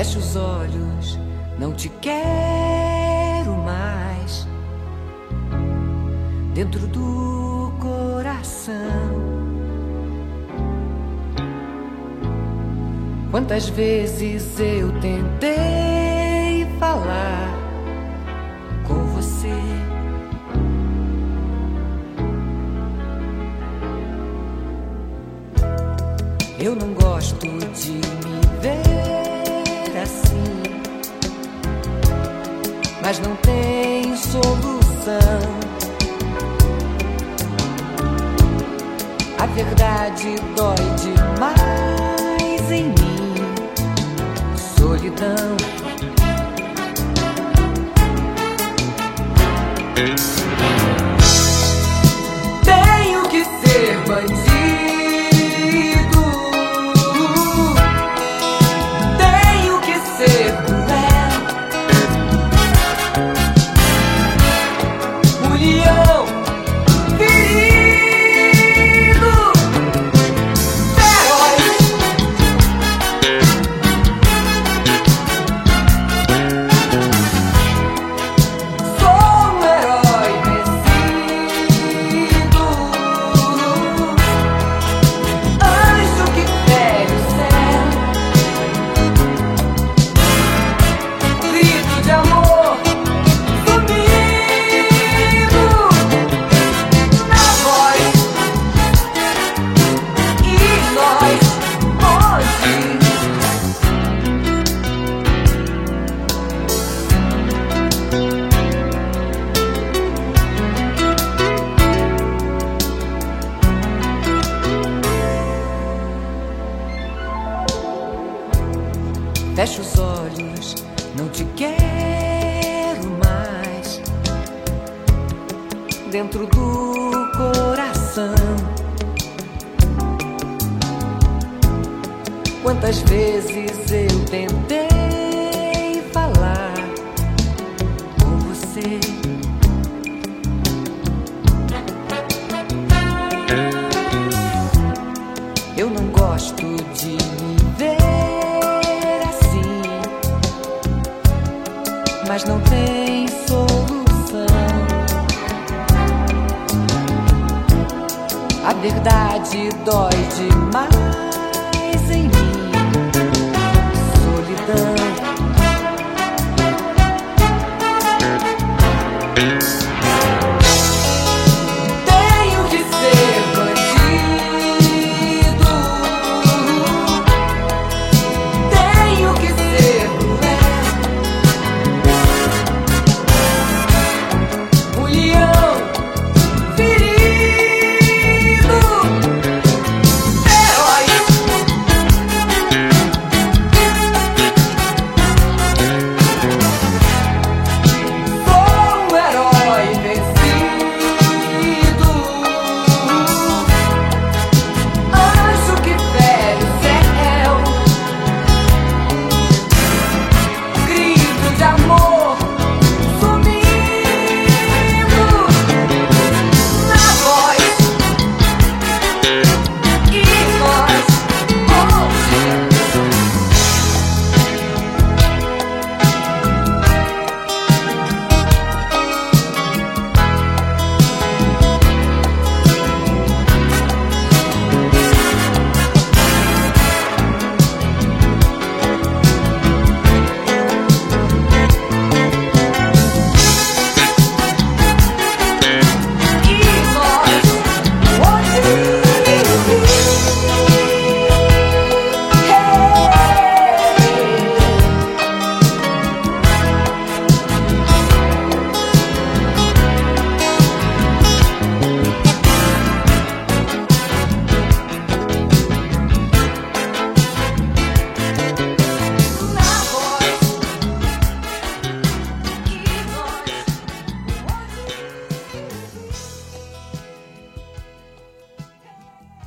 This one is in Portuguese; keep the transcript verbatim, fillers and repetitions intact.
Fecha os olhos, não te quero mais dentro do coração. Quantas vezes eu tentei falar com você, eu não gosto de me ver assim, mas não tem solução. A verdade dói demais em mim, solidão. Tenho que ser bandido, tenho que ser cruel, união, ferido, feroz. Sou um herói vencido, anjo que fere o céu, grito de amor sumido na voz, e nós longe. Fecha os olhos, não te quero mais dentro do coração. Quantas vezes eu tentei falar com você, eu não gosto de me ver assim, mas não tem solução. A verdade dói demais